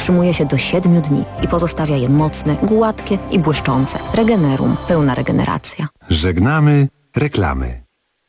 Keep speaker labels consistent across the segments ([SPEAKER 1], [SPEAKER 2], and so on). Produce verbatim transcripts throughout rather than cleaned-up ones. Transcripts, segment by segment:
[SPEAKER 1] utrzymuje się do siedmiu dni i pozostawia je mocne, gładkie i błyszczące. Regenerum. Pełna regeneracja.
[SPEAKER 2] Żegnamy reklamy.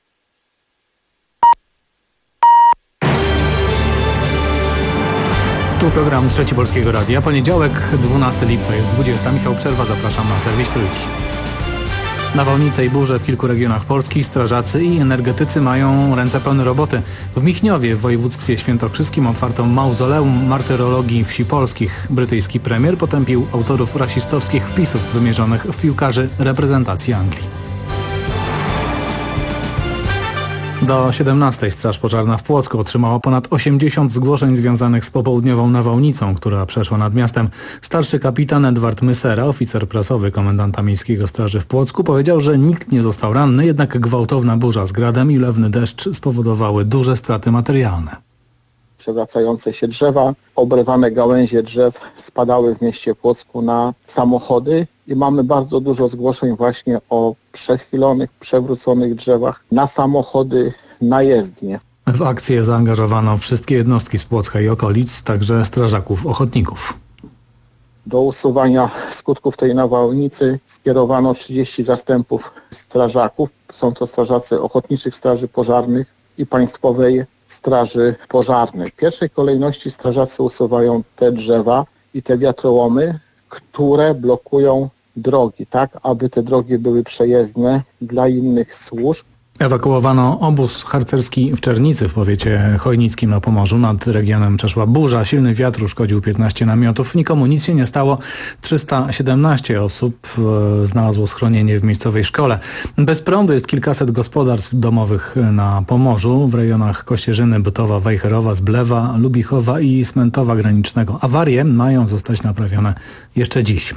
[SPEAKER 3] Tu program Trzeci Polskiego Radia. Poniedziałek, dwunastego lipca, jest dwudziesta. Michał Przerwa, zapraszam na serwis Trójki. Nawałnice i burze w kilku regionach Polski. Strażacy i energetycy mają ręce pełne roboty. W Michniowie w województwie świętokrzyskim otwarto mauzoleum martyrologii wsi polskich. Brytyjski premier potępił autorów rasistowskich wpisów wymierzonych w piłkarzy reprezentacji Anglii. Do siedemnastej Straż Pożarna w Płocku otrzymała ponad osiemdziesiąt zgłoszeń związanych z popołudniową nawałnicą, która przeszła nad miastem. Starszy kapitan Edward Mysera, oficer prasowy komendanta Miejskiego Straży w Płocku, powiedział, że nikt nie został ranny, jednak gwałtowna burza z gradem i lewny deszcz spowodowały duże straty materialne.
[SPEAKER 4] Przewracające się drzewa, obrywane gałęzie drzew spadały w mieście Płocku na samochody i mamy bardzo dużo zgłoszeń właśnie o przechylonych, przewróconych drzewach na samochody, na jezdnie.
[SPEAKER 3] W akcję zaangażowano wszystkie jednostki z Płocka i okolic, także strażaków ochotników.
[SPEAKER 4] Do usuwania skutków tej nawałnicy skierowano trzydzieści zastępów strażaków. Są to strażacy Ochotniczych Straży Pożarnych i Państwowej Straży Pożarnej. W pierwszej kolejności strażacy usuwają te drzewa i te wiatrołomy, które blokują drogi, tak aby te drogi były przejezdne dla innych służb.
[SPEAKER 3] Ewakuowano obóz harcerski w Czernicy w powiecie chojnickim na Pomorzu. Nad regionem przeszła burza, silny wiatr uszkodził piętnaście namiotów. Nikomu nic się nie stało. trzysta siedemnaście osób e, znalazło schronienie w miejscowej szkole. Bez prądu jest kilkaset gospodarstw domowych na Pomorzu w rejonach Kościerzyny, Bytowa, Wejherowa, Zblewa, Lubichowa i Smentowa Granicznego. Awarie mają zostać naprawione jeszcze dziś.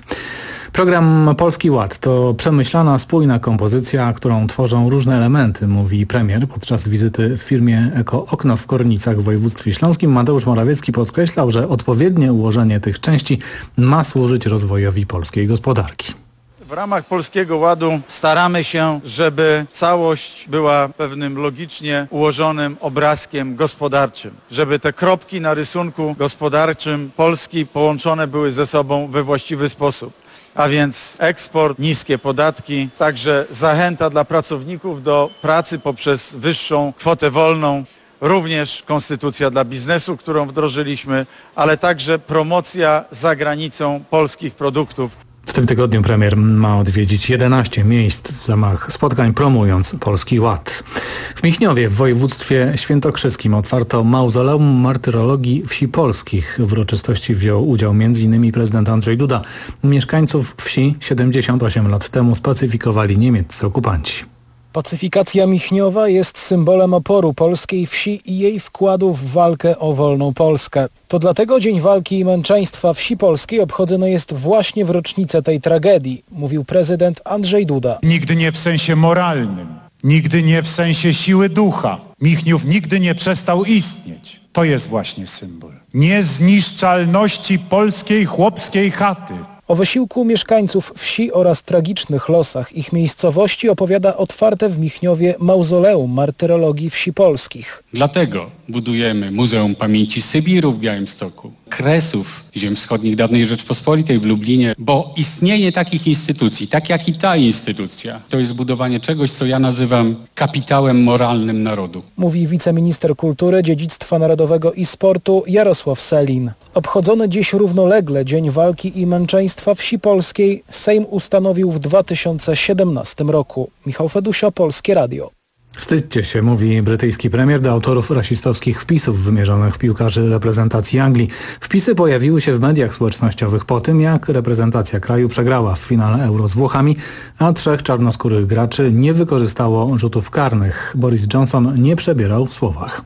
[SPEAKER 3] Program Polski Ład to przemyślana, spójna kompozycja, którą tworzą różne elementy, mówi premier podczas wizyty w firmie Eko Okno w Kornicach w województwie śląskim. Mateusz Morawiecki podkreślał, że odpowiednie ułożenie tych części ma służyć rozwojowi polskiej gospodarki.
[SPEAKER 5] W ramach Polskiego Ładu staramy się, żeby całość była pewnym logicznie ułożonym obrazkiem gospodarczym. Żeby te kropki na rysunku gospodarczym Polski połączone były ze sobą we właściwy sposób. A więc eksport, niskie podatki, także zachęta dla pracowników do pracy poprzez wyższą kwotę wolną, również konstytucja dla biznesu, którą wdrożyliśmy, ale także promocja za granicą polskich produktów.
[SPEAKER 3] W tym tygodniu premier ma odwiedzić jedenaście miejsc w ramach spotkań promując Polski Ład. W Michniowie w województwie świętokrzyskim otwarto mauzoleum martyrologii wsi polskich. W uroczystości wziął udział m.in. prezydent Andrzej Duda. Mieszkańców wsi siedemdziesiąt osiem lat temu spacyfikowali niemieccy okupanci.
[SPEAKER 6] Pacyfikacja Michniowa jest symbolem oporu polskiej wsi i jej wkładu w walkę o wolną Polskę. To dlatego Dzień Walki i Męczeństwa Wsi Polskiej obchodzony jest właśnie w rocznicę tej tragedii, mówił prezydent Andrzej Duda.
[SPEAKER 7] Nigdy nie w sensie moralnym, nigdy nie w sensie siły ducha. Michniów nigdy nie przestał istnieć. To jest właśnie symbol niezniszczalności polskiej chłopskiej chaty.
[SPEAKER 6] O wysiłku mieszkańców wsi oraz tragicznych losach ich miejscowości opowiada otwarte w Michniowie mauzoleum martyrologii wsi polskich.
[SPEAKER 8] Dlatego budujemy Muzeum Pamięci Sybiru w Białymstoku, Kresów Ziem Wschodnich dawnej Rzeczpospolitej w Lublinie, bo istnienie takich instytucji, tak jak i ta instytucja, to jest budowanie czegoś, co ja nazywam kapitałem moralnym narodu.
[SPEAKER 6] Mówi wiceminister kultury, dziedzictwa narodowego i sportu Jarosław Sellin. Obchodzony dziś równolegle Dzień Walki i Męczeństwa Wsi Polskiej Sejm ustanowił w dwa tysiące siedemnastym roku. Michał Fedusio, Polskie Radio.
[SPEAKER 3] Wstydźcie się, mówi brytyjski premier do autorów rasistowskich wpisów wymierzonych w piłkarzy reprezentacji Anglii. Wpisy pojawiły się w mediach społecznościowych po tym, jak reprezentacja kraju przegrała w finale Euro z Włochami, a trzech czarnoskórych graczy nie wykorzystało rzutów karnych. Boris Johnson nie przebierał w słowach.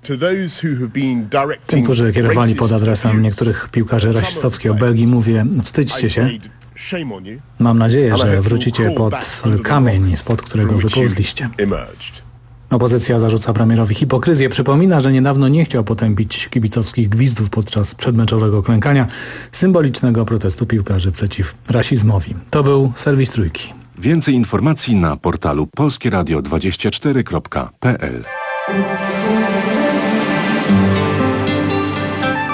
[SPEAKER 3] Tym, którzy kierowali pod adresem niektórych piłkarzy rasistowskich o Belgii, mówię, wstydźcie się. Mam nadzieję, że wrócicie pod kamień, spod którego wypełzliście. Opozycja zarzuca premierowi hipokryzję. Przypomina, że niedawno nie chciał potępić kibicowskich gwizdów podczas przedmeczowego klękania, symbolicznego protestu piłkarzy przeciw rasizmowi. To był serwis Trójki.
[SPEAKER 2] Więcej informacji na portalu polskieradio dwadzieścia cztery kropka p l.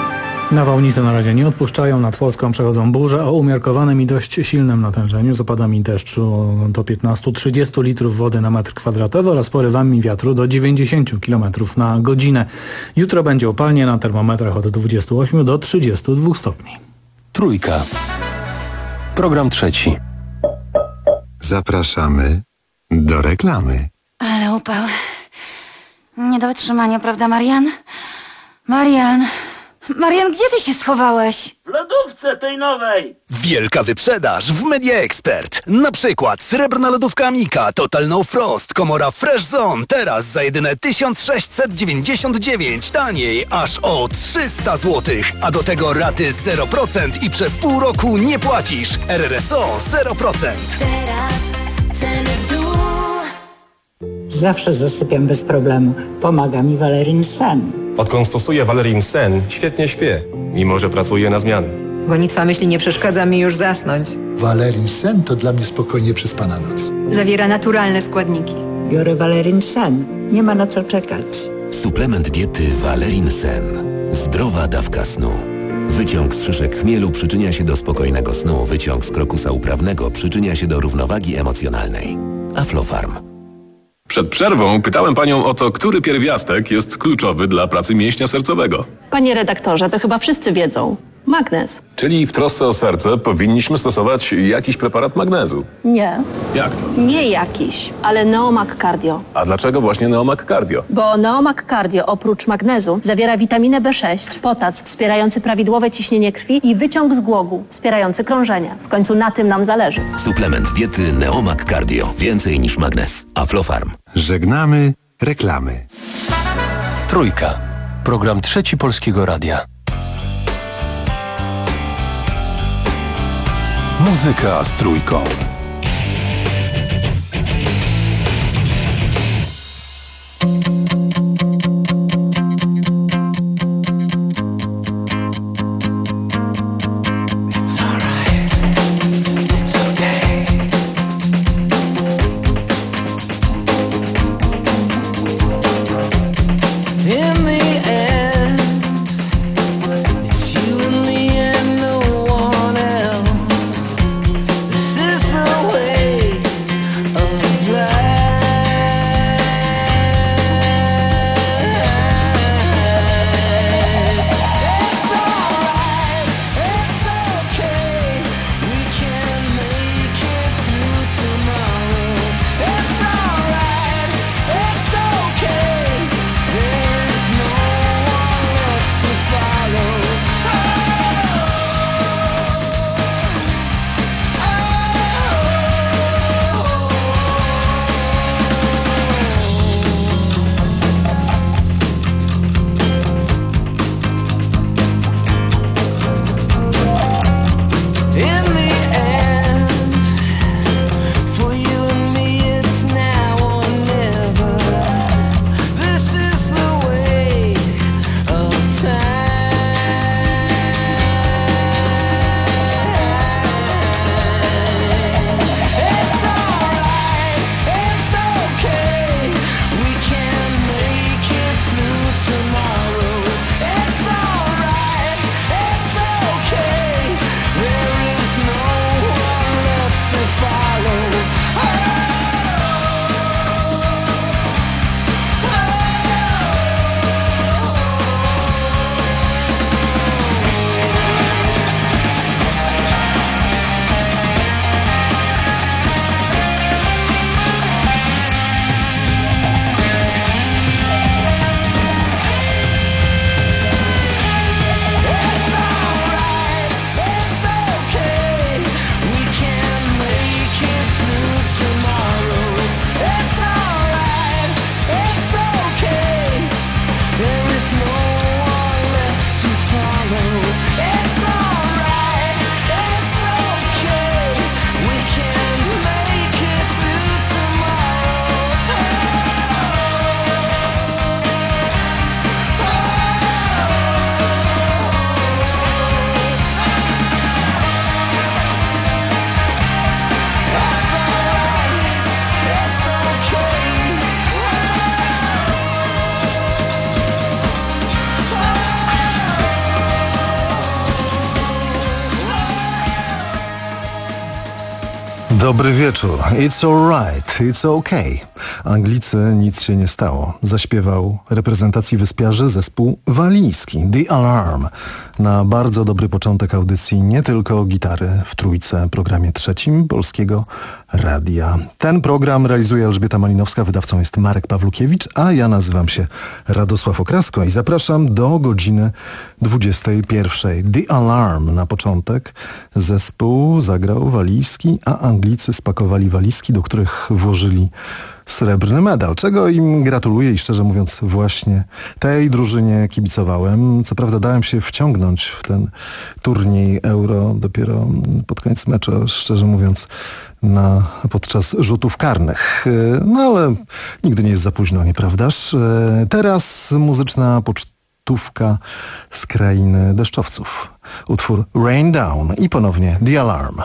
[SPEAKER 3] Nawałnice na razie nie odpuszczają, nad Polską przechodzą burze o umiarkowanym i dość silnym natężeniu z opadami deszczu do piętnastu do trzydziestu litrów wody na metr kwadratowy oraz porywami wiatru do dziewięćdziesięciu kilometrów na godzinę. Jutro będzie upalnie, na termometrach od dwudziestu ośmiu do trzydziestu dwóch stopni.
[SPEAKER 2] Trójka. Program trzeci.
[SPEAKER 9] Zapraszamy do reklamy.
[SPEAKER 10] Ale upał. Nie do wytrzymania, prawda, Marian? Marian... Marian, gdzie ty się schowałeś?
[SPEAKER 11] W lodówce tej nowej.
[SPEAKER 12] Wielka wyprzedaż w Media Expert. Na przykład srebrna lodówka Amika Total No Frost, komora Fresh Zone. Teraz za jedyne tysiąc sześćset dziewięćdziesiąt dziewięć. Taniej aż o trzysta złotych. A do tego raty zero procent i przez pół roku nie płacisz. R R S O zero procent.
[SPEAKER 13] Teraz ceny w dół.
[SPEAKER 14] Zawsze zasypiam bez problemu. Pomaga mi Valerin Sen.
[SPEAKER 15] Odkąd stosuję Valerin Sen, świetnie śpię, mimo że pracuję na zmiany.
[SPEAKER 16] Gonitwa myśli nie przeszkadza mi już zasnąć.
[SPEAKER 17] Valerin Sen to dla mnie spokojnie przespana noc.
[SPEAKER 16] Zawiera naturalne składniki.
[SPEAKER 14] Biorę Valerin Sen. Nie ma na co czekać.
[SPEAKER 18] Suplement diety Valerin Sen. Zdrowa dawka snu. Wyciąg z szyszek chmielu przyczynia się do spokojnego snu. Wyciąg z krokusa uprawnego przyczynia się do równowagi emocjonalnej. Aflofarm.
[SPEAKER 2] Przed przerwą pytałem panią o to, który pierwiastek jest kluczowy dla pracy mięśnia sercowego.
[SPEAKER 19] Panie redaktorze, to chyba wszyscy wiedzą. Magnez.
[SPEAKER 2] Czyli w trosce o serce powinniśmy stosować jakiś preparat magnezu.
[SPEAKER 19] Nie.
[SPEAKER 2] Jak to?
[SPEAKER 19] Nie jakiś, ale Neomag Cardio.
[SPEAKER 2] A dlaczego właśnie Neomag Cardio?
[SPEAKER 19] Bo Neomag Cardio oprócz magnezu zawiera witaminę B sześć, potas wspierający prawidłowe ciśnienie krwi i wyciąg z głogu wspierający krążenie. W końcu na tym nam zależy.
[SPEAKER 18] Suplement diety Neomag Cardio. Więcej niż magnez. Aflofarm.
[SPEAKER 9] Żegnamy reklamy.
[SPEAKER 2] Trójka. Program trzeci Polskiego Radia. Muzyka z trójką.
[SPEAKER 13] This is the
[SPEAKER 20] Dobry wieczór. It's alright, it's okay. Anglicy, nic się nie stało. Zaśpiewał reprezentacji wyspiarzy zespół walijski The Alarm. Na bardzo dobry początek audycji nie tylko gitary w Trójce, programie trzecim Polskiego Radia. Ten program realizuje Elżbieta Malinowska, wydawcą jest Marek Pawlukiewicz, a ja nazywam się Radosław Okrasko i zapraszam do godziny dwudziestej pierwszej. The Alarm na początek. Zespół zagrał walijski, a Anglicy spakowali walizki, do których włożyli srebrny medal, czego im gratuluję i szczerze mówiąc właśnie tej drużynie kibicowałem. Co prawda dałem się wciągnąć w ten turniej Euro dopiero pod koniec meczu, szczerze mówiąc na, podczas rzutów karnych. No ale nigdy nie jest za późno, nieprawdaż? Teraz muzyczna pocztówka z krainy deszczowców. Utwór Rain Down i ponownie The Alarm.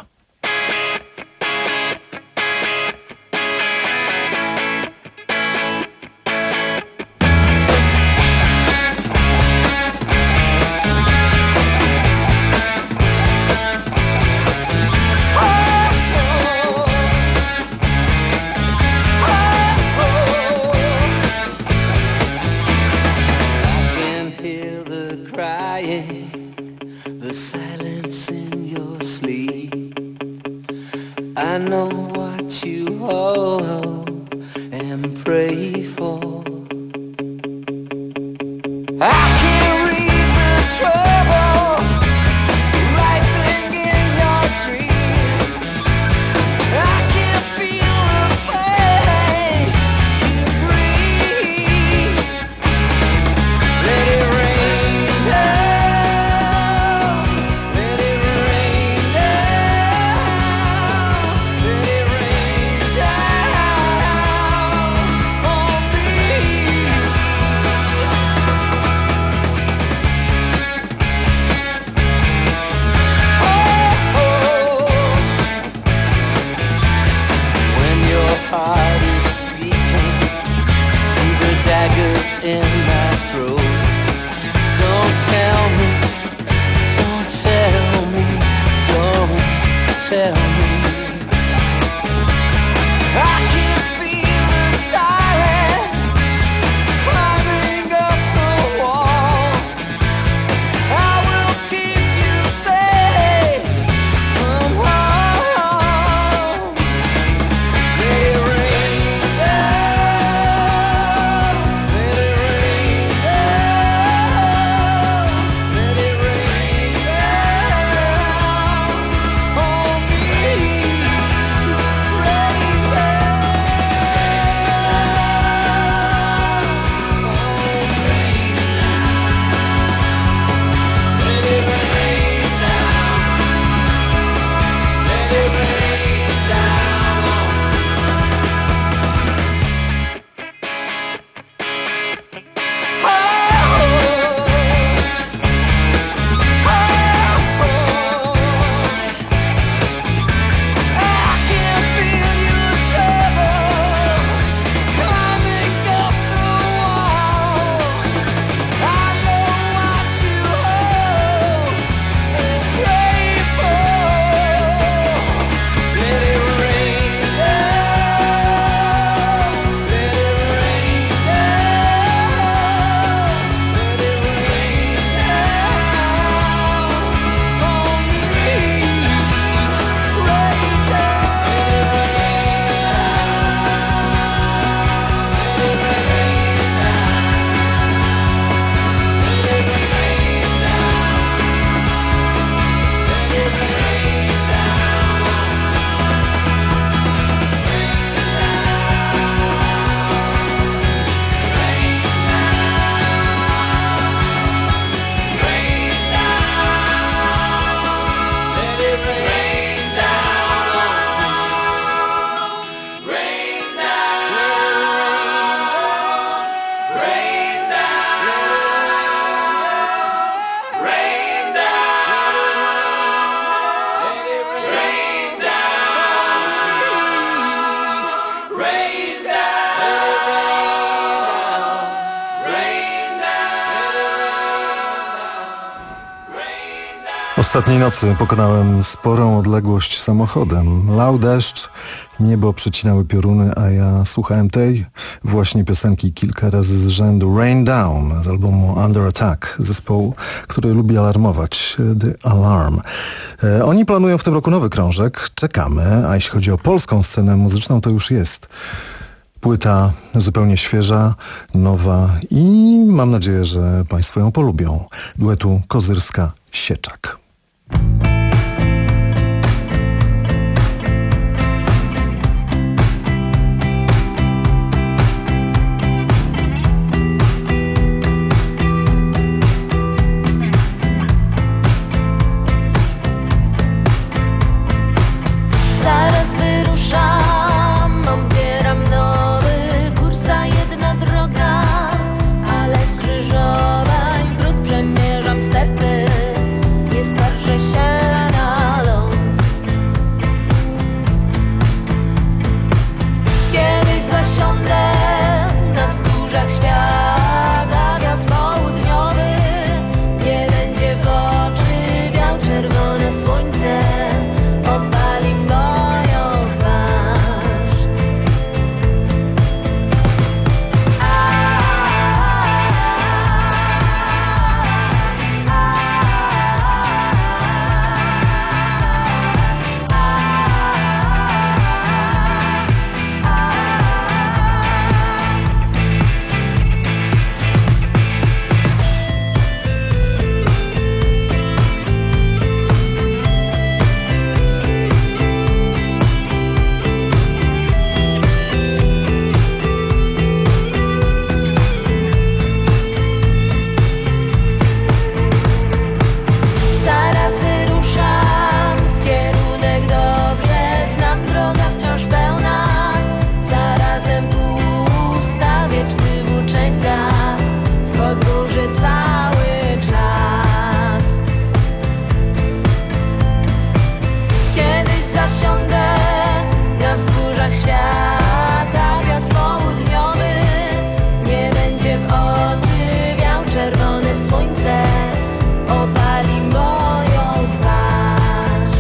[SPEAKER 21] I know what you hope and pray for. I can read the trouble rising in your dreams. I can feel the pain you breathe. Let it rain down, let it rain down, let it rain down on
[SPEAKER 20] Ostatniej nocy pokonałem sporą odległość samochodem. Lał deszcz, niebo przecinały pioruny, a ja słuchałem tej właśnie piosenki kilka razy z rzędu. Rain Down z albumu Under Attack, zespołu, który lubi alarmować, The Alarm. E, oni planują w tym roku nowy krążek, czekamy, a jeśli chodzi o polską scenę muzyczną, to już jest płyta zupełnie świeża, nowa i mam nadzieję, że Państwo ją polubią. Duetu Kozyrska-Sieczak.
[SPEAKER 13] Zaraz wyruszam, obieram nowy kurs, ta jedna droga, ale skrzyżowań brud przemierzam stepy, nie skarżę się na los. Kiedyś zasiądę na wzgórzach świata, wiatr południowy nie będzie w oczy wiał, czerwone słońce opali moją twarz. Zaraz wyruszam, kierunek dobrze znam, droga wciąż pełna, zarazem pusta, wieczny włóczęga, w podróży cały czas. Kiedyś zasiądę na wzgórzach świata, wiatr południowy nie będzie w oczy wiał, czerwone słońce opali moją twarz.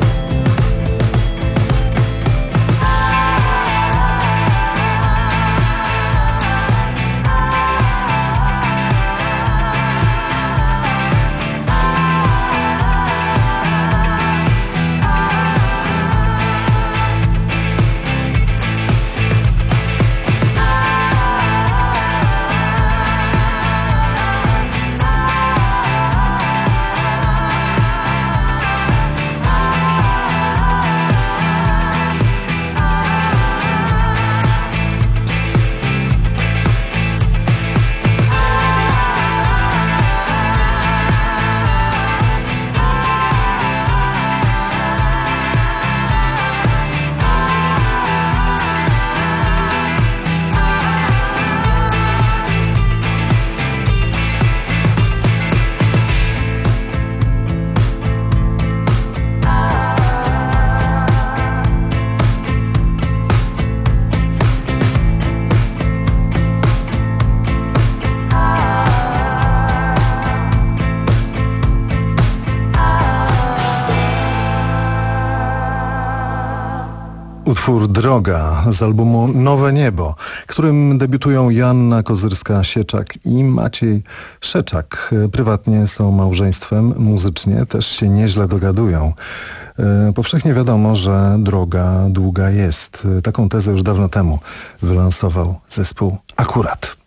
[SPEAKER 20] Utwór Droga z albumu Nowe Niebo, którym debiutują Joanna Kozyrska-Sieczak i Maciej Szeczak. Prywatnie są małżeństwem, muzycznie też się nieźle dogadują. Powszechnie wiadomo, że droga długa jest. Taką tezę już dawno temu wylansował zespół Akurat.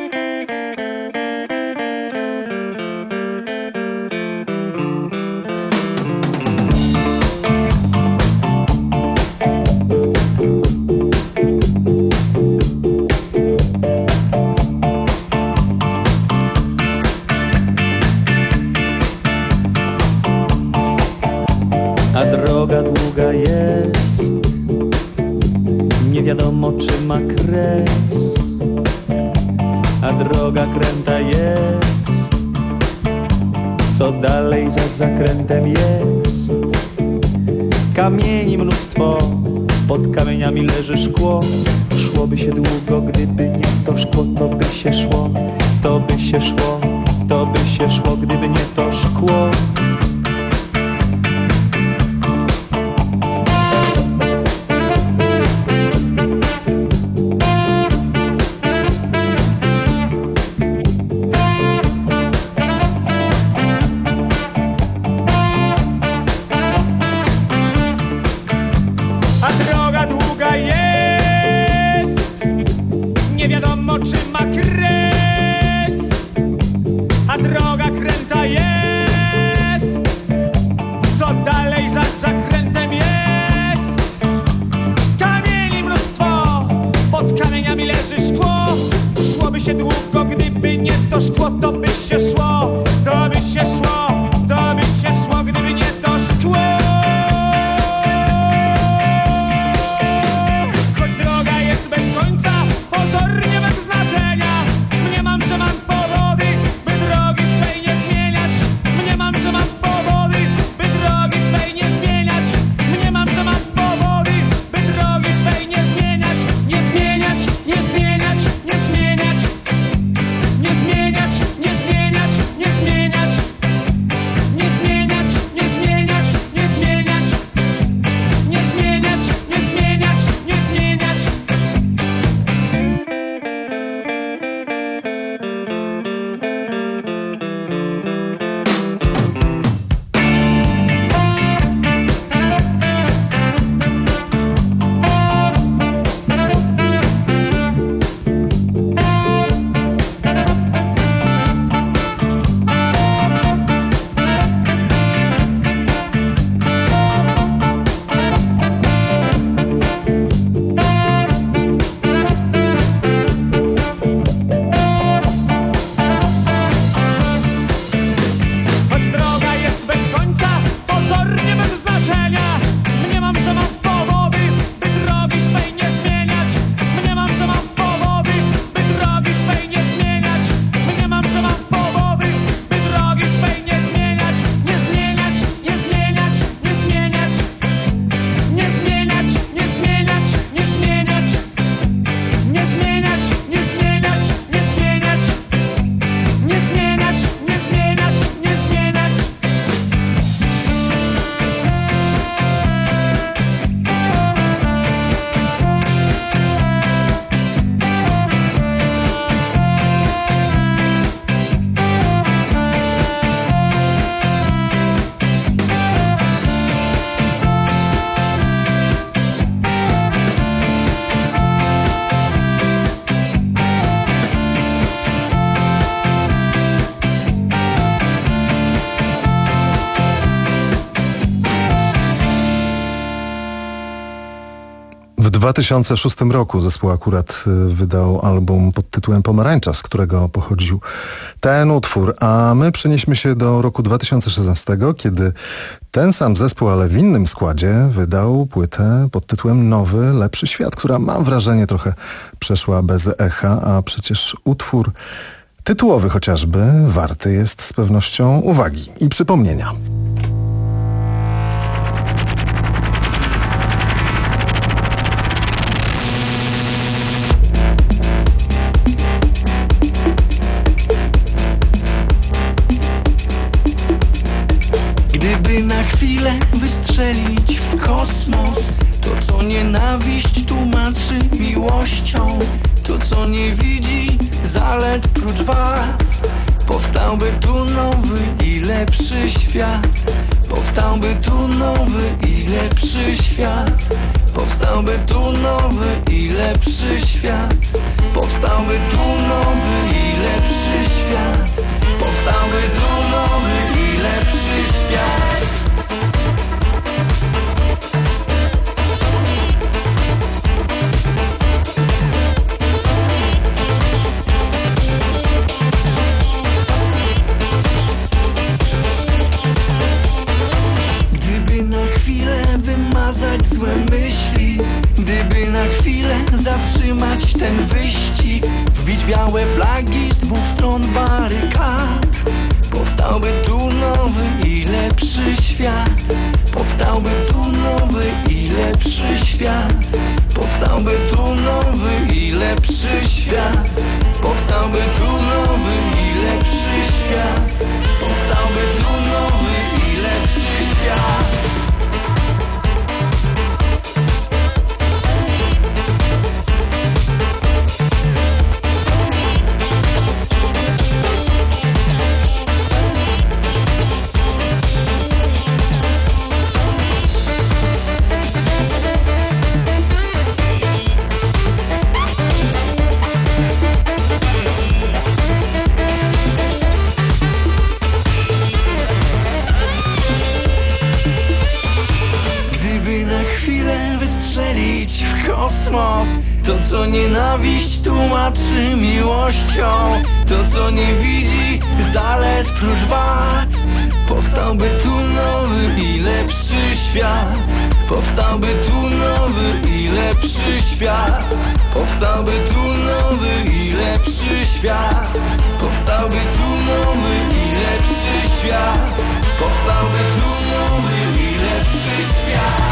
[SPEAKER 1] A droga długa jest, nie wiadomo czy ma kres. A droga kręta jest, co dalej za zakrętem jest. Kamieni mnóstwo, pod kamieniami leży szkło. Szłoby się długo, gdyby nie to szkło, to by się szło. To by się szło, to by się szło, gdyby nie to szkło.
[SPEAKER 20] W dwa tysiące szóstym roku zespół akurat wydał album pod tytułem Pomarańcza, z którego pochodził ten utwór, a my przenieśmy się do roku dwa tysiące szesnastego, kiedy ten sam zespół, ale w innym składzie, wydał płytę pod tytułem Nowy, Lepszy Świat, która, mam wrażenie, trochę przeszła bez echa, a przecież utwór tytułowy chociażby warty jest z pewnością uwagi i przypomnienia.
[SPEAKER 21] Gdyby na chwilę wystrzelić w kosmos, to co nienawiść tłumaczy miłością, to co nie widzi zalet prócz wad, powstałby tu nowy i lepszy świat. Powstałby tu nowy i lepszy świat. Powstałby tu nowy i lepszy świat. Powstałby tu nowy i lepszy świat. Powstałby tu nowy i lepszy świat. Gdyby na chwilę wymazać złe myśli, gdyby na chwilę zatrzymać ten wyścig, wbić białe flagi z dwóch stron barykad, powstałby tu nowy i lepszy świat. Powstałby tu nowy i lepszy świat. Powstałby tu nowy i lepszy świat. Powstałby tu nowy i lepszy świat. Powstałby tu nowy i lepszy świat. W kosmos, to co nienawiść tłumaczy miłością, to co nie widzi zalet prócz wad, powstałby tu nowy i lepszy świat. Powstałby tu nowy i lepszy świat. Powstałby tu nowy i lepszy świat. Powstałby tu nowy i lepszy świat. Powstałby tu nowy i lepszy świat.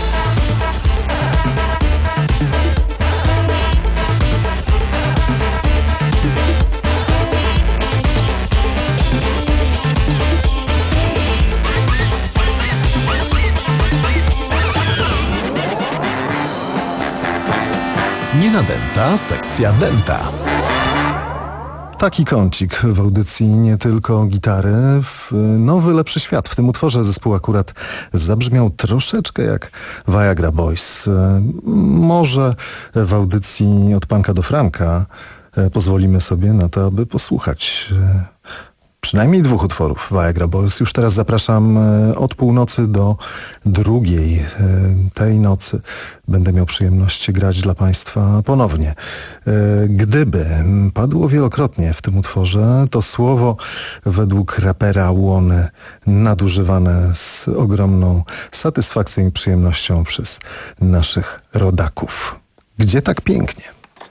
[SPEAKER 9] Nie nadęta, sekcja dęta.
[SPEAKER 20] Taki kącik w audycji nie tylko gitary. W Nowy, Lepszy Świat. W tym utworze zespół akurat zabrzmiał troszeczkę jak Viagra Boys. Może w audycji Od Panka do Franka pozwolimy sobie na to, aby posłuchać przynajmniej dwóch utworów Viagra Boys. Już teraz zapraszam od północy do drugiej. Tej nocy będę miał przyjemność grać dla Państwa ponownie. Gdyby padło wielokrotnie w tym utworze, to słowo według rapera Łony nadużywane z ogromną satysfakcją i przyjemnością przez naszych rodaków. Gdzie tak pięknie?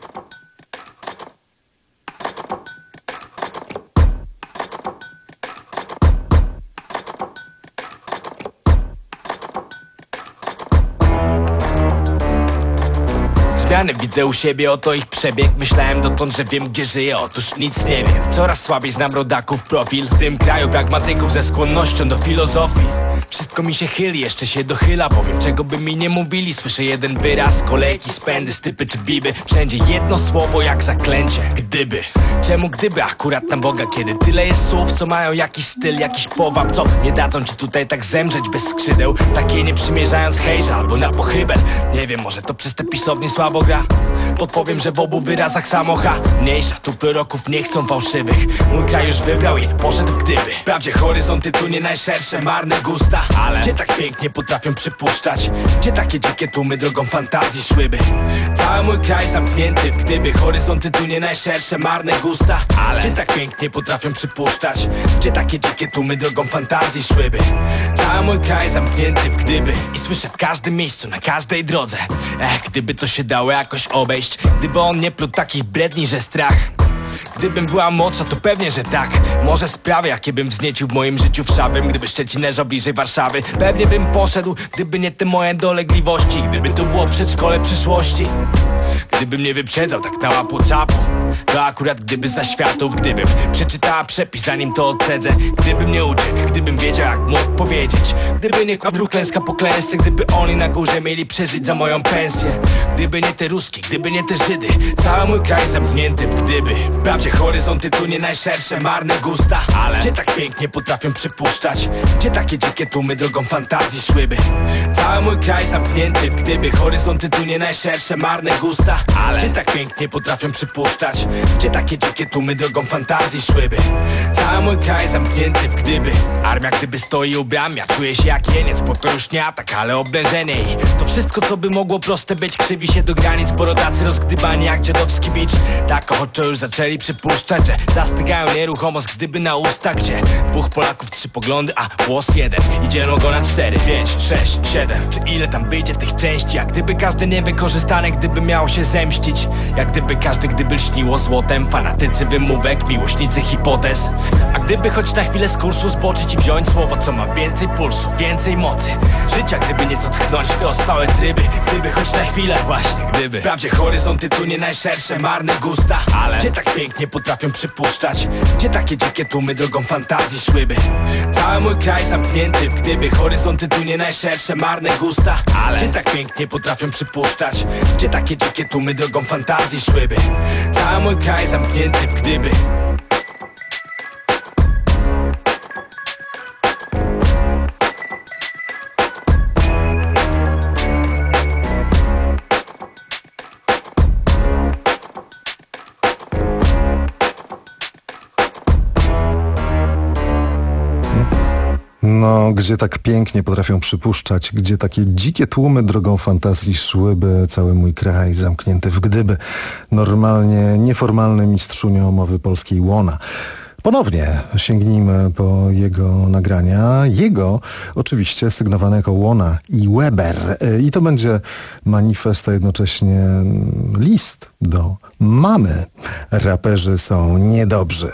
[SPEAKER 4] Zmiany widzę u siebie, oto ich przebieg. Myślałem dotąd, że wiem gdzie żyję, otóż nic nie wiem. Coraz słabiej znam rodaków profil. W tym kraju pragmatyków ze skłonnością do filozofii. Wszystko mi się chyli, jeszcze się dochyla. Powiem czego by mi nie mówili. Słyszę jeden wyraz, kolejki, spędy, stypy czy biby. Wszędzie jedno słowo jak zaklęcie. Gdyby, czemu gdyby akurat na Boga? Kiedy tyle jest słów, co mają jakiś styl, jakiś powab, co nie dadzą ci tutaj tak zemrzeć bez skrzydeł. Takie nie przymierzając hejża albo na pochybel. Nie wiem, może to przez te pisownie słabo gra. Podpowiem, że w obu wyrazach samocha mniejsza, tu proroków nie chcą fałszywych. Mój kraj już wybrał je, poszedł w gdyby. Wprawdzie horyzonty tu nie najszersze, marne gusta, ale gdzie tak pięknie potrafią przypuszczać, gdzie takie dzikie tłumy drogą fantazji szłyby. Cały mój kraj zamknięty, gdyby horyzonty tu nie najszersze, marne gusta, ale gdzie tak pięknie potrafią przypuszczać, gdzie takie dzikie tłumy drogą fantazji szłyby. Cały mój kraj zamknięty w gdyby i słyszę w każdym miejscu, na każdej drodze. Ech, gdyby to się dało jakoś obejść, gdyby on nie pluł takich bredni, że strach. Gdybym była młodsza, to pewnie, że tak. Może sprawy, jakie bym wzniecił w moim życiu wszawym. Gdyby Szczecin leżał bliżej Warszawy, pewnie bym poszedł. Gdyby nie te moje dolegliwości, gdyby to było przedszkole przyszłości. Gdybym nie wyprzedzał tak na łapu capu, to akurat gdyby za światów. Gdybym przeczytała przepis, zanim to ocedzę. Gdybym nie uciekł, gdybym wiedział jak mógł powiedzieć. Gdyby nie kładł klęska po klęsce, gdyby oni na górze mieli przeżyć za moją pensję. Gdyby nie te Ruski, gdyby nie te Żydy, cały mój kraj zamknięty w gdyby. Wprawdzie horyzonty tu nie najszersze, marne gusta, ale gdzie tak pięknie potrafią przypuszczać, gdzie takie dzikie tłumy drogą fantazji szłyby. Cały mój kraj zamknięty w gdyby. Horyzonty tu nie najszersze, marne gusta, ale gdzie tak pięknie potrafią przypuszczać, gdzie takie dzikie tłumy drogą fantazji szłyby. Cały mój kraj zamknięty w gdyby. Armia gdyby stoi u bram, ja czuję się jak jeniec, bo to już nie atak, ale oblężenie. I to wszystko co by mogło proste być, krzywi się do granic. Porodacy rozgdybani jak dziadowski bicz. Tak ochoczo już zaczęli przypuszczać, że zastygają nieruchomo z gdyby na ustach. Gdzie dwóch Polaków, trzy poglądy, a głos jeden. I dzielą go na cztery, pięć, sześć, siedem. Czy ile tam wyjdzie tych części? Jak gdyby każde niewykorzystane, gdyby miało się zemścić. Jak gdyby każdy, gdyby lśniło złotem. Fanatycy wymówek, miłośnicy hipotez. A gdyby choć na chwilę z kursu zboczyć i wziąć słowo, co ma więcej pulsu, więcej mocy życia, gdyby nieco tchnąć w to spałe tryby. Gdyby choć na chwilę, właśnie gdyby. Wprawdzie horyzonty tu nie najszersze, marne gusta, ale gdzie tak pięknie potrafią przypuszczać, gdzie takie dzikie tłumy drogą fantazji szłyby. Cały mój kraj zamknięty w gdyby. Horyzonty tu nie najszersze, marne gusta, ale gdzie tak pięknie potrafią przypuszczać, gdzie takie dzikie tłumy drogą fantazji szłyby. Cały mój kraj zamknięty w gdyby.
[SPEAKER 20] No, gdzie tak pięknie potrafią przypuszczać, gdzie takie dzikie tłumy drogą fantazji szłyby, cały mój kraj zamknięty w gdyby. Normalnie nieformalny mistrzunio mowy polskiej Łona. Ponownie sięgnijmy po jego nagrania. Jego oczywiście sygnowane jako Łona i Weber. I to będzie manifest, a jednocześnie list do mamy. Raperzy są niedobrzy.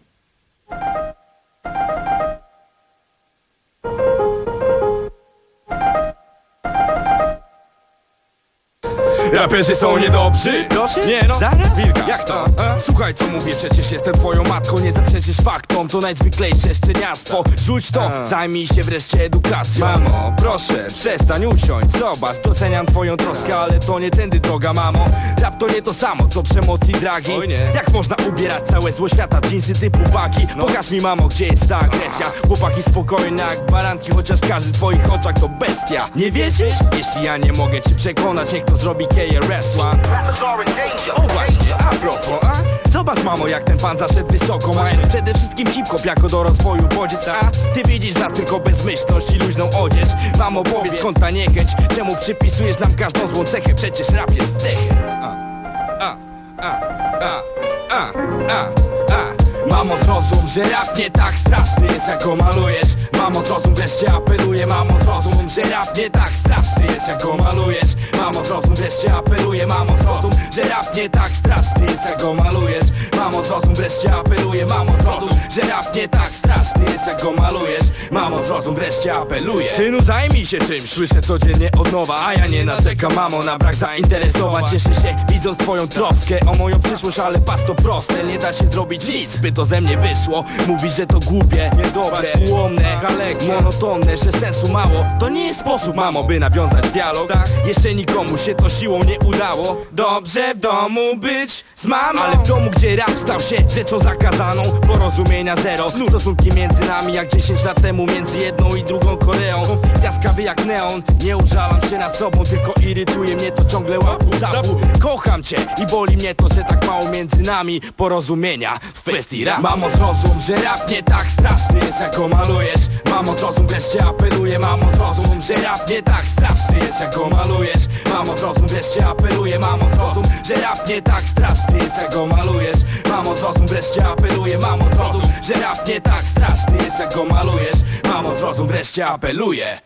[SPEAKER 5] Raperzy są niedobrzy? Proszę? Nie no, zaraz? Wilka, jak to? A? Słuchaj co mówię, przecież jestem twoją matką. Nie zaprzeczysz faktom, to najzwyklejsze szczeniactwo. Rzuć to, A. zajmij się wreszcie edukacją. Mamo, proszę, przestań usiąść. Zobacz, doceniam twoją troskę, ale to nie tędy droga, mamo. Rap to nie to samo, co przemoc i dragi. Oj, nie. Jak można ubierać całe zło świata, dżinsy typu baki? No. Pokaż mi, mamo, gdzie jest ta agresja. Chłopaki spokojne jak baranki, chociaż każdy w twoich oczach to bestia. Nie wierzysz? Jeśli ja nie mogę ci przekonać, niech to zrobi K R S One. O właśnie, a propos, a? Zobacz mamo jak ten pan zaszedł wysoko, mając przede wszystkim hip-hop jako do rozwoju bodziec. A ty widzisz nas tylko bezmyślność i luźną odzież. Mamo powiedz skąd ta niechęć, czemu przypisujesz nam każdą złą cechę? Przecież rap jest wdechem. A, a, a, a, a, a, a. Mamo zrozum, że rap nie tak straszny jest jak go malujesz. Mamo zrozum, wreszcie apeluję. Mamo zrozum, że rap nie tak straszny jest jak go malujesz. Mamo zrozum, wreszcie apeluję. Mamo zrozum, że rap nie tak straszny jest jak go malujesz. Mamo zrozum, wreszcie apeluję. Mamo zrozum, że rap nie tak straszny jest jak go malujesz. Mamo zrozum, wreszcie apeluję. Synu zajmij się czymś, słyszę codziennie od nowa, a ja nie narzekam mamo na brak zainteresowań. Cieszę się widząc twoją troskę o moją przyszłość, ale pas to proste, nie da się zrobić nic, by to ze mnie wyszło. Mówisz, że to głupie, niedobre, ułomne, monotonne, że sensu mało. To nie nie jest sposób, mamo, by nawiązać dialog. Jeszcze nikomu się to siłą nie udało. Dobrze w domu być z mamą, ale w domu, gdzie rap stał się rzeczą zakazaną, porozumienia zero, stosunki między nami jak dziesięć lat temu między jedną i drugą Koreą. Konflikt jaskawy jak neon, nie użalam się nad sobą, tylko irytuje mnie to ciągle łapu zapu. Kocham cię i boli mnie to, że tak mało między nami porozumienia w kwestii rap. Mamo, zrozum, że rap nie tak straszny jest, jak go malujesz. Mamo, zrozum, wreszcie apeluję. Mamo, zrozum, że rap nie tak straszny jest, jak go malujesz. Mamo, zrozum, wreszcie apeluję. Mamo, zrozum, że rap nie tak straszny jest, jak go malujesz. Mamo, zrozum, wreszcie apeluję. Mamo, zrozum, że rap nie tak straszny jest, jak go malujesz. Mamo, zrozum, wreszcie apeluję.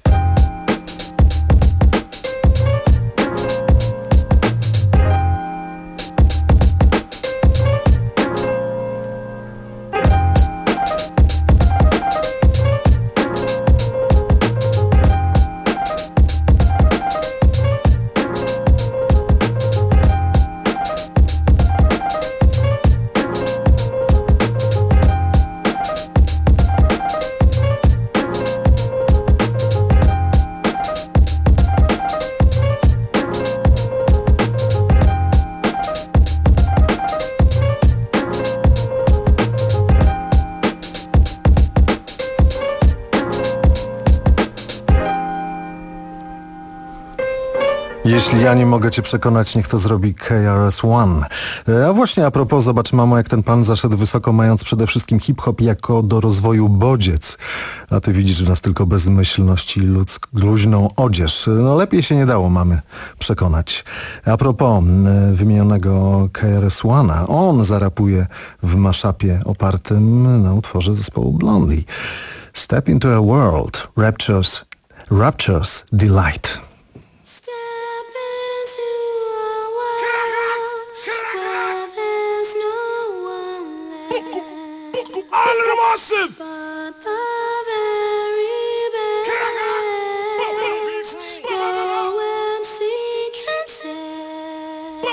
[SPEAKER 20] Jeśli ja nie mogę cię przekonać, niech to zrobi K R S One. A właśnie a propos, zobacz, mamo, jak ten pan zaszedł wysoko, mając przede wszystkim hip-hop jako do rozwoju bodziec. A ty widzisz w nas tylko bezmyślność i ludzk- luźną odzież. No lepiej się nie dało mamy przekonać. A propos wymienionego K R S One'a, on zarapuje w mashupie opartym na utworze zespołu Blondie. Step into a world, raptures, raptures delight.
[SPEAKER 7] Awesome! But the very best your M C can say.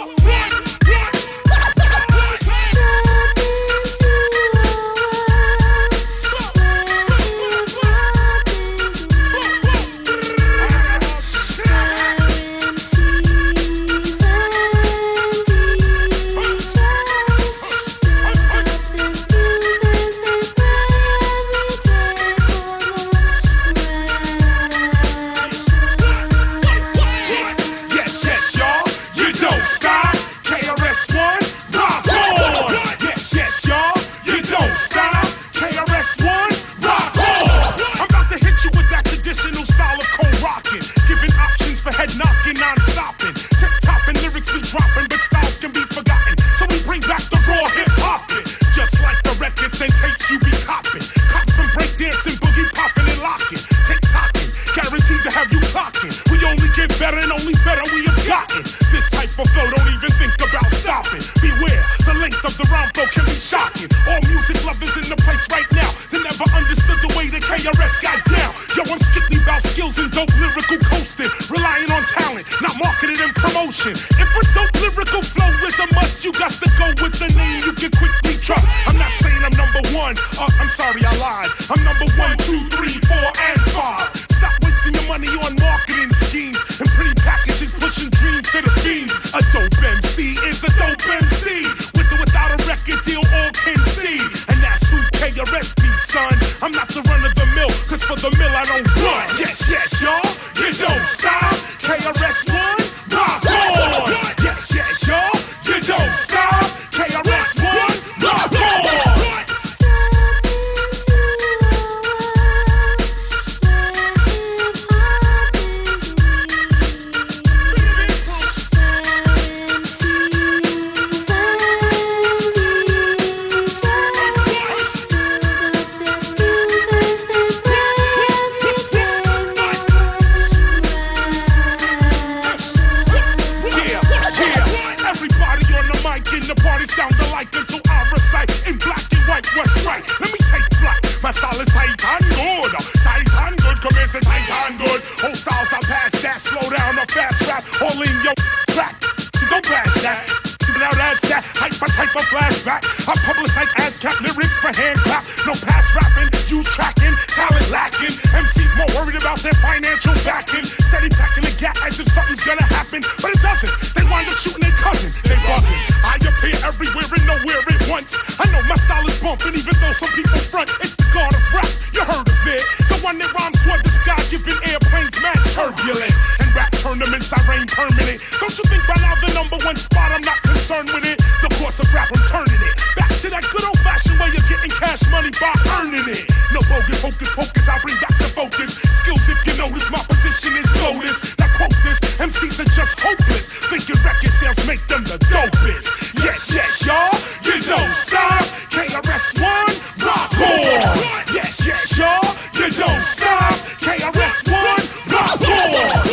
[SPEAKER 22] hand clap, no pass rapping, you tracking, talent lacking. M Cs more worried about their
[SPEAKER 8] their financial backing. Steady packing the gap as if something's gonna happen, but it doesn't. They wind up shooting their cousin. They bugging. I appear everywhere and nowhere at once. I know my style is bumping, even though some people front. It's the god of rap. You heard of it? The one that rhymes toward the sky, giving airplanes mad turbulence. And rap tournaments, I reign permanent. Don't you think by now the number one spot? I'm not concerned with it. The course of rap, I'm turning it back to that good old fashioned way of getting cash money by earning it. No bogus, hocus pocus, I bring back the focus. Skills, if you notice, my position is lotus. Now quote this, M Cs are just hopeless. Thinking record sales make them the dopest. Yes, yes, y'all, you don't stop. K R S One, rock on. Yes, yes, y'all, you don't stop. K R S One, rock on.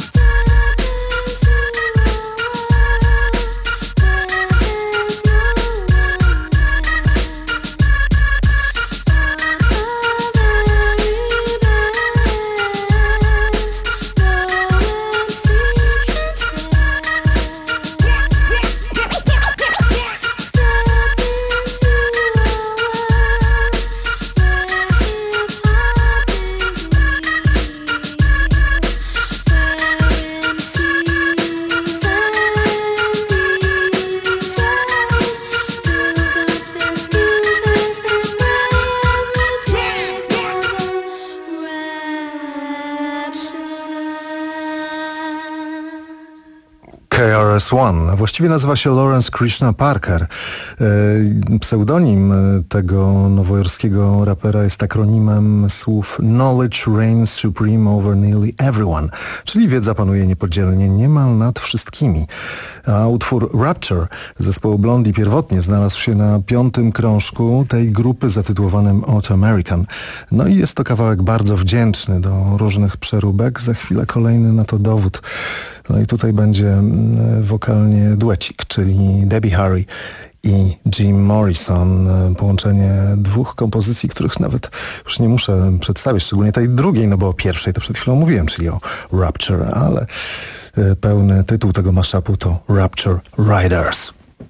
[SPEAKER 20] K R S One, a właściwie nazywa się Lawrence Krishna Parker. Pseudonim tego nowojorskiego rapera jest akronimem słów Knowledge reigns supreme over nearly everyone, czyli wiedza panuje niepodzielnie niemal nad wszystkimi. A utwór Rapture zespołu Blondie pierwotnie znalazł się na piątym krążku tej grupy zatytułowanym Auto American. No i jest to kawałek bardzo wdzięczny do różnych przeróbek. Za chwilę kolejny na to dowód. No i tutaj będzie wokalnie duecik, czyli Debbie Harry i Jim Morrison. Połączenie dwóch kompozycji, których nawet już nie muszę przedstawić, szczególnie tej drugiej, no bo o pierwszej to przed chwilą mówiłem, czyli o Rapture, ale pełny tytuł tego mashupu to Rapture Riders.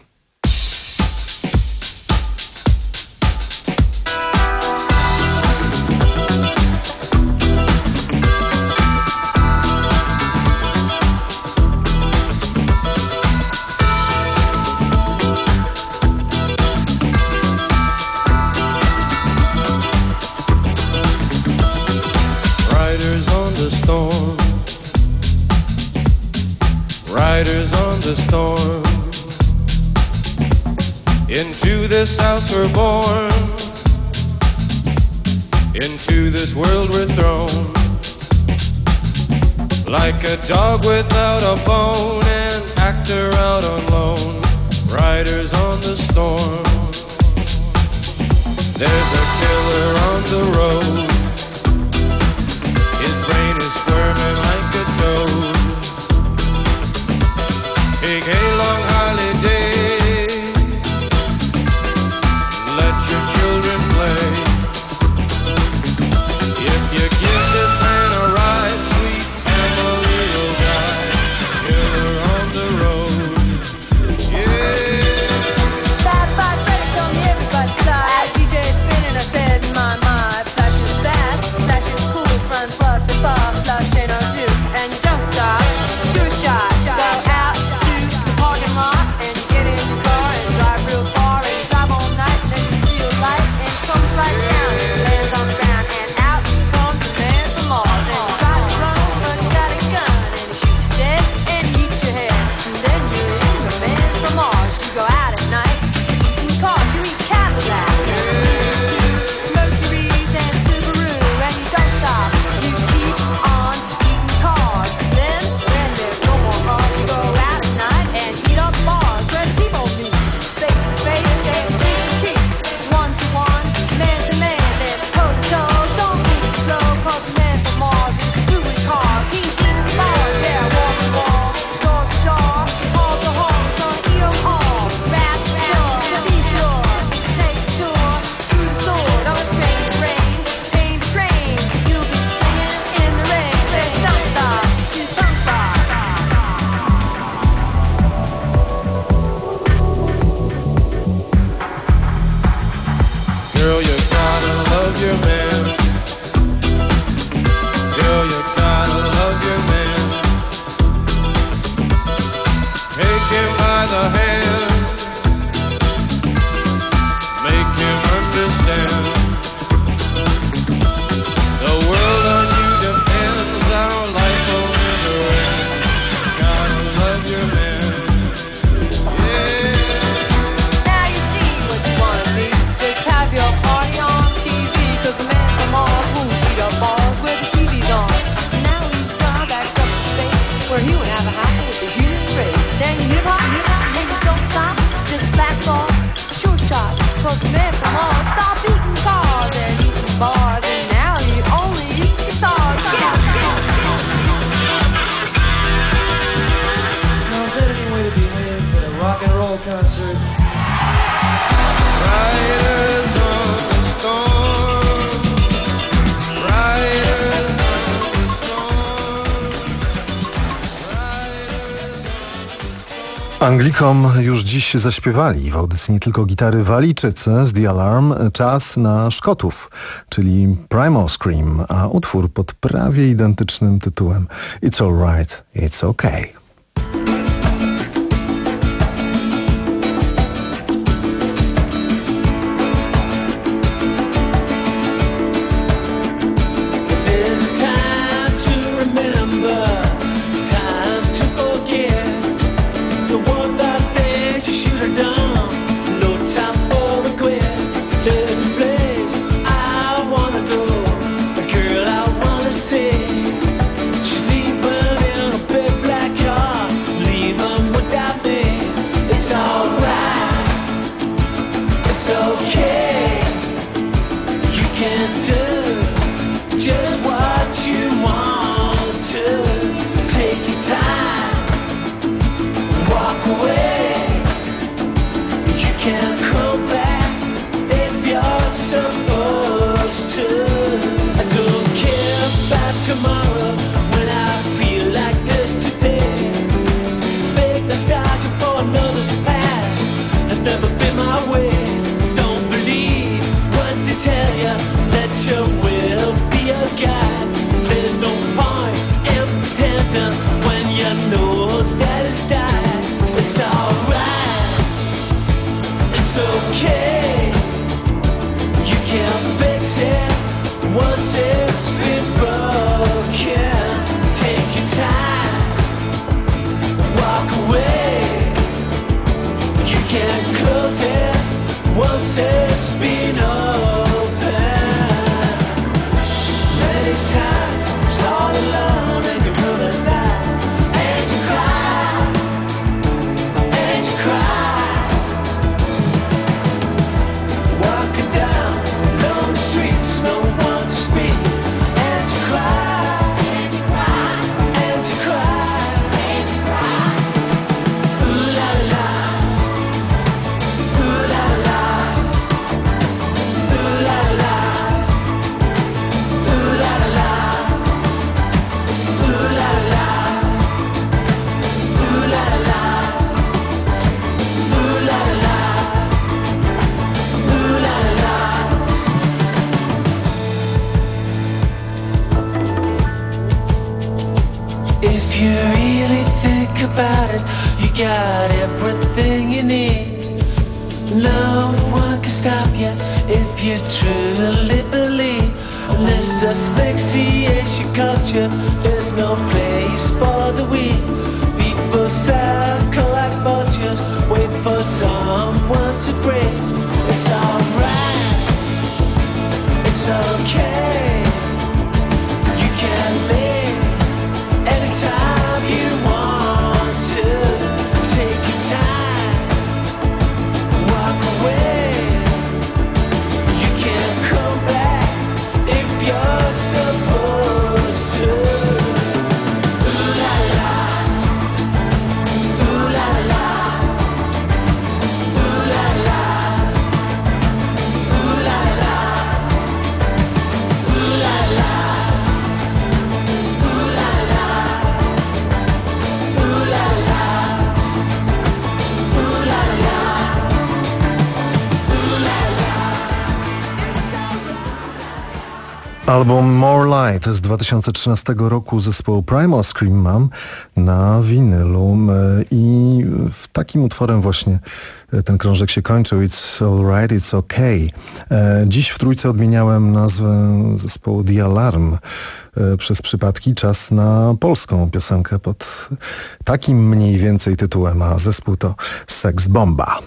[SPEAKER 22] Riders on the storm. Into this house we're born. Into this world we're thrown. Like a dog without a bone, an actor out on loan. Riders on the storm. There's a killer on the road. His brain is squirming like a toad. Take a long holiday. Let your children play. If you give this man a ride, sweet Emily will die. Killer on the road. Yeah.
[SPEAKER 13] Bad vibe, ready, tell me everybody slide. D J spinning, I said, my, my. Flash is fast, flash is cool. Front plus the bar, flush ain't on do. And you don't stop, shoot a shot. Go out to the parking lot and get in the car and drive real far and drive all night. And then you see a light and it comes right down and lands on the ground. And out comes the man from Mars. And he tries to run, but he's got a gun. And he shoots you dead and eats your head. And then you're in the man from Mars. You go out at night, you eat cars, you eat Cadillacs, Mercuries and Subaru. And you don't stop, you keep on eating was meant for more. Stop eating cars and eating bars, and now he only eats guitars.
[SPEAKER 22] Now, is that any way to behave at a rock and roll concert? Riders on the storm. Riders on the storm.
[SPEAKER 20] Anglikom już dziś zaśpiewali w audycji nie tylko gitary Walijczycy z The Alarm czas na Szkotów, czyli Primal Scream, a utwór pod prawie identycznym tytułem It's Alright, It's Okay.
[SPEAKER 22] There's a time to remember, time to forget. The one bad things you should have done. No time for regrets. There's a place I wanna go, a girl I wanna see. She's leaving in a big black car, leaving without me. It's alright, it's okay. You can do just what you want to. Take your time, walk away. You can't come back if you're supposed to. I don't care about tomorrow when I feel like this today. Fake nostalgia for another's past has never been my way. Don't believe what they tell you, let your will be a guide. There's no point in pretending when you know that it's died. It's alright, it's okay. You can fix it once it's been broken. Take your time, walk away. You can close it once it's been open. Many times all alone in your room at night, and you cry, and you cry. Walking down lonely streets, no one to speak, and you cry, and you cry, and you cry, and you cry. Ooh la la, ooh la la, ooh la la, ooh la la, ooh la la, ooh la la, ooh la la, ooh la la. If you really think about it, you got everything you need. No one can stop you if you truly believe. Unless asphyxiation culture, there's no place for the weak. People circle like vultures, wait for someone to break. It's alright, it's okay. You can leave anytime you want to. Take your time, walk away. You can't come back if you're supposed to. Ooh la la, ooh la la, ooh la la, ooh la la, ooh la la, ooh la la, ooh la la, ooh la la, ooh la la.
[SPEAKER 20] Album More Light z dwa tysiące trzynastego roku zespołu Primal Scream mam na winylu i w takim utworem właśnie ten krążek się kończył. It's alright, it's okay. Dziś w trójce odmieniałem nazwę zespołu The Alarm przez przypadki. Czas na polską piosenkę pod takim mniej więcej tytułem, a zespół to Sex Bomba.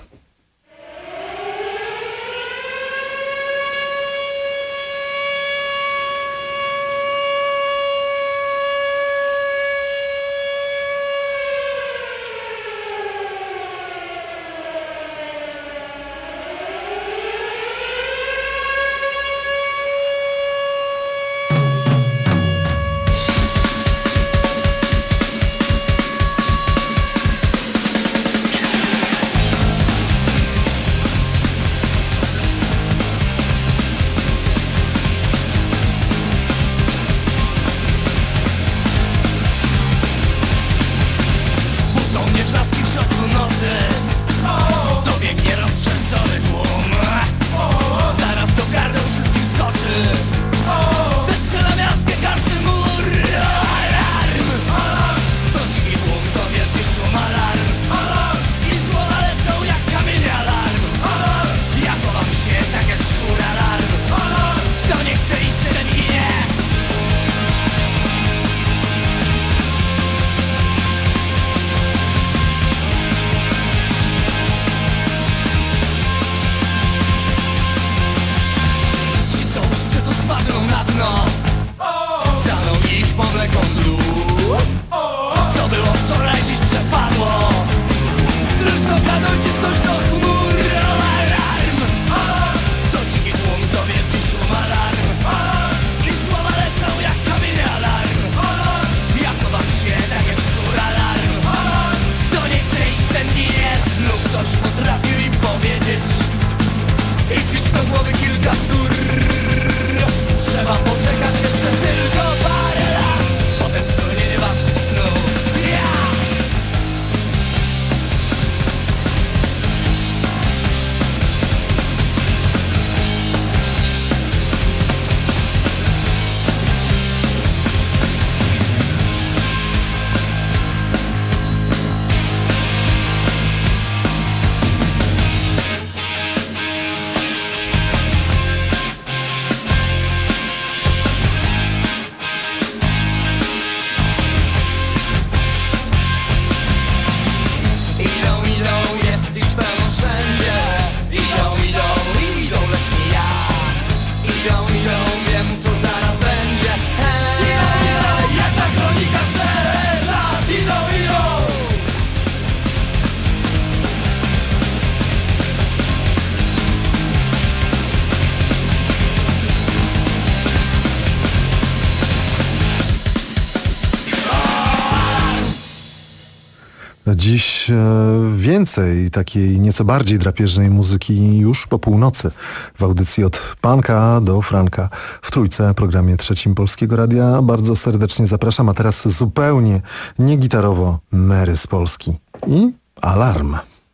[SPEAKER 20] Dziś więcej takiej nieco bardziej drapieżnej muzyki już po północy w audycji Od Panka do Franka w Trójce, programie trzecim Polskiego Radia. Bardzo serdecznie zapraszam, a teraz zupełnie nie gitarowo Mary z Polski i Alarm.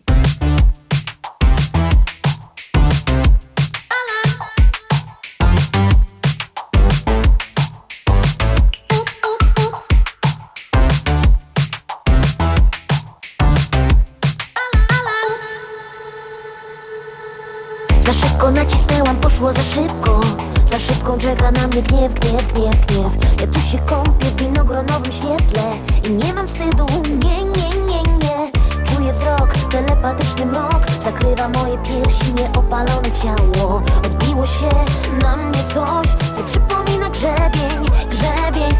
[SPEAKER 3] Za szybko nacisnęłam, poszło za szybko. Za szybko czeka na mnie gniew, gniew, gniew, gniew. Ja tu się kąpię w winogronowym świetle i nie mam wstydu, nie, nie, nie, nie. Czuję wzrok, telepatyczny mrok zakrywa moje piersi, nieopalone ciało. Odbiło się na mnie coś, co przypomina grzebień, grzebień.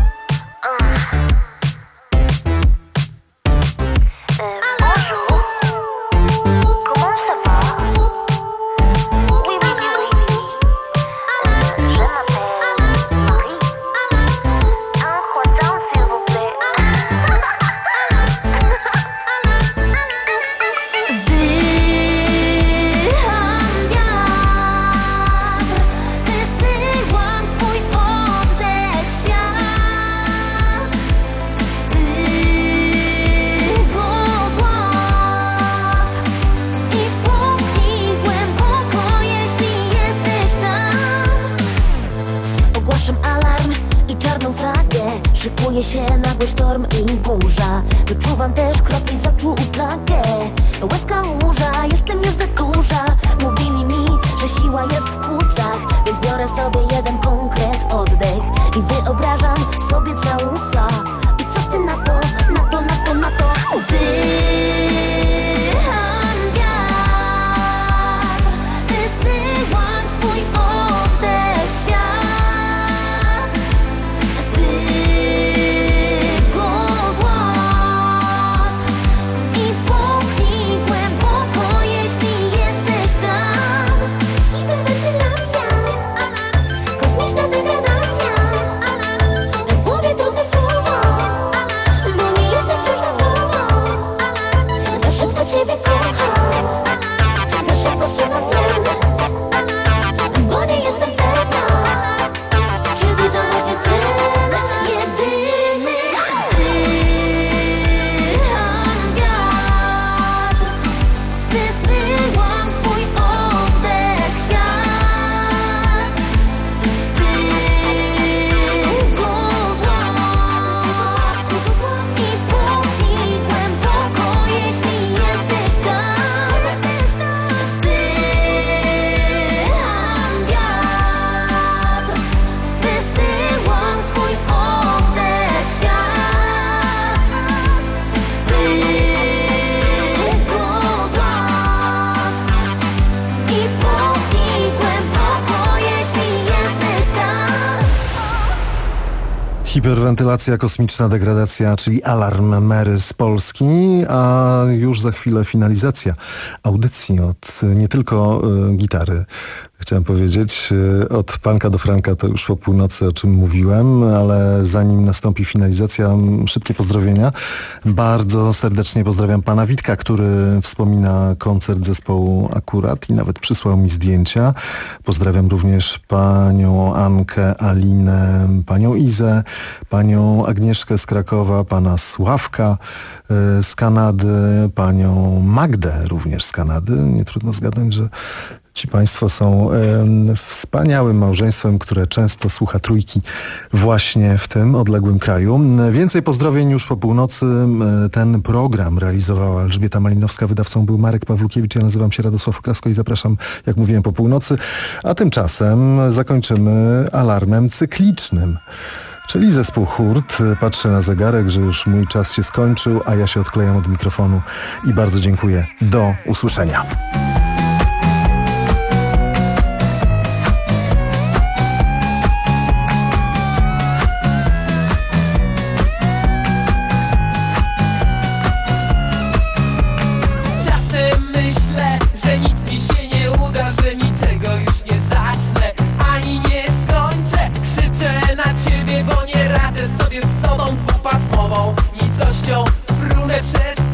[SPEAKER 3] Szykuje się nagły sztorm i burza. Wyczuwam też kropli z oczu u plakę. Łezka łóża, jestem już za duża. Mówili mi, że siła jest w płucach, więc biorę sobie jeden konkret oddech i wyobrażam sobie całusa. I co ty na to, na to, na to, na to? Wdycham wiatr, wysyłam swój oddech w świat.
[SPEAKER 20] Hiperwentylacja, kosmiczna degradacja, czyli Alarm Mary z Polski, a już za chwilę finalizacja audycji od nie tylko y, gitary. Chciałem powiedzieć, od Panka do Franka to już po północy, o czym mówiłem, ale zanim nastąpi finalizacja, szybkie pozdrowienia. Bardzo serdecznie pozdrawiam pana Witka, który wspomina koncert zespołu Akurat i nawet przysłał mi zdjęcia. Pozdrawiam również panią Ankę, Alinę, panią Izę, panią Agnieszkę z Krakowa, pana Sławka z Kanady, panią Magdę również z Kanady. Nie trudno zgadnąć, że ci państwo są e, wspaniałym małżeństwem, które często słucha Trójki właśnie w tym odległym kraju. Więcej pozdrowień już po północy. Ten program realizowała Elżbieta Malinowska, wydawcą był Marek Pawlukiewicz. Ja nazywam się Radosław Krasko i zapraszam, jak mówiłem, po północy. A tymczasem zakończymy alarmem cyklicznym. Czyli zespół Hurt. Patrzę na zegarek, że już mój czas się skończył, a ja się odklejam od mikrofonu i bardzo dziękuję. Do usłyszenia.
[SPEAKER 21] Sobie z sobą dwupasmową nicością frunę przez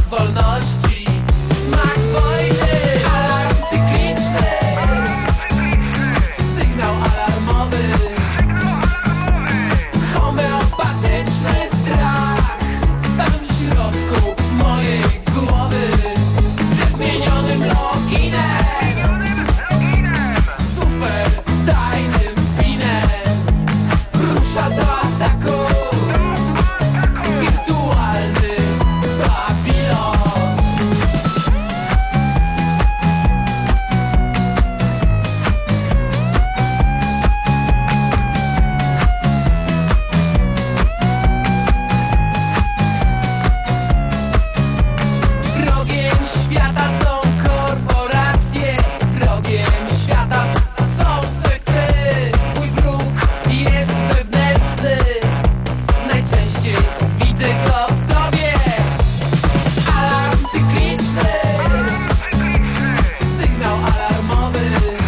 [SPEAKER 22] wolności. Smak wojny, alarm cykliczny, sygnał alarmowy, homeopatyczny strach w samym środku mojej głowy, ze zmienionym loginem, super tajnym pinem, rusza do ataku wirtualny Babilon. Wrogiem świata są korporacje, wrogiem świata są sekty. Mój wróg jest wewnętrzny, najczęściej widzę go w tobie. Alarm cykliczny, sygnał alarmowy,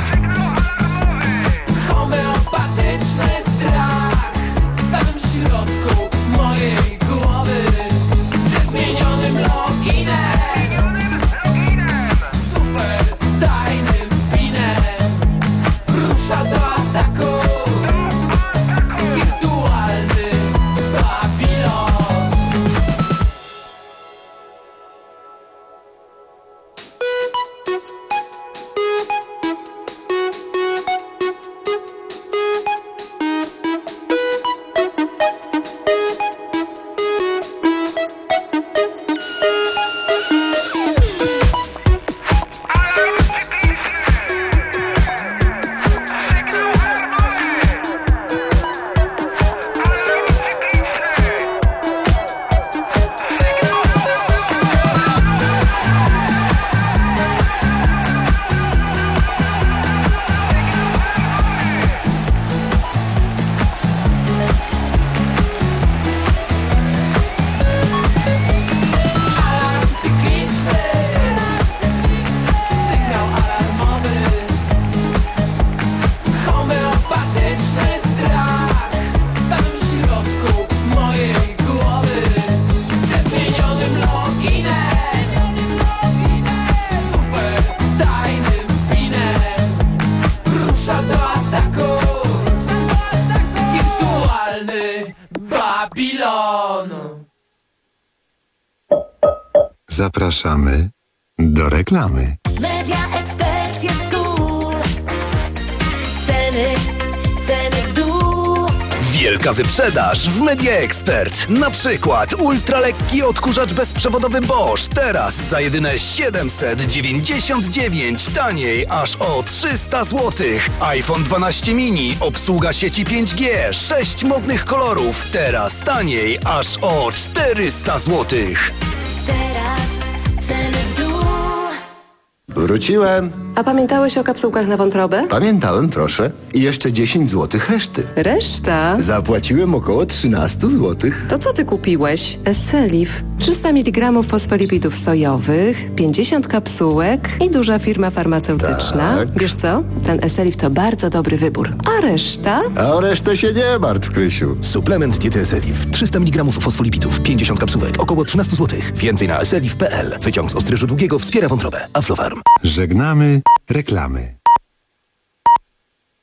[SPEAKER 22] homeopatyczny strach w samym środku mojej głowy, ze zmienionym loginem, super tajnym pinem, rusza do ataku wirtualny Babilon. Alarm cykliczny, sygnał alarmowy, homeopatyczny strach w samym środku mojej głowy, ze zmienionym loginem, super tajnym pinem, rusza do ataku wirtualny Babilon.
[SPEAKER 6] Zapraszamy do reklamy.
[SPEAKER 3] Media Expert jest cool. Ceny, ceny w dół.
[SPEAKER 12] Wielka wyprzedaż w Media Expert. Na przykład ultralekki odkurzacz bezprzewodowy Bosch. Teraz za jedyne siedemset dziewięćdziesiąt dziewięć. Taniej aż o trzysta złotych. iPhone dwanaście mini. Obsługa sieci pięć G. sześć modnych kolorów. Teraz taniej aż o czterysta złotych.
[SPEAKER 3] Teraz ceny w dół.
[SPEAKER 10] Wróciłem.
[SPEAKER 23] A pamiętałeś o kapsułkach na wątrobę?
[SPEAKER 10] Pamiętałem, proszę. I jeszcze dziesięć złotych reszty.
[SPEAKER 23] Reszta?
[SPEAKER 10] Zapłaciłem około trzynaście złotych.
[SPEAKER 23] To co ty kupiłeś? Esselif. trzysta miligramów fosfolipidów sojowych, pięćdziesiąt kapsułek i duża firma farmaceutyczna.
[SPEAKER 10] Tak.
[SPEAKER 23] Wiesz co? Ten Esselif to bardzo dobry wybór. A reszta?
[SPEAKER 10] A o resztę się nie martw, Krysiu.
[SPEAKER 24] Suplement diety Esselif. trzysta miligramów fosfolipidów, pięćdziesiąt kapsułek, około trzynaście złotych. Więcej na esselif kropka p l. Wyciąg z ostryżu długiego wspiera wątrobę. Aflofarm.
[SPEAKER 6] Żegnamy reklamy.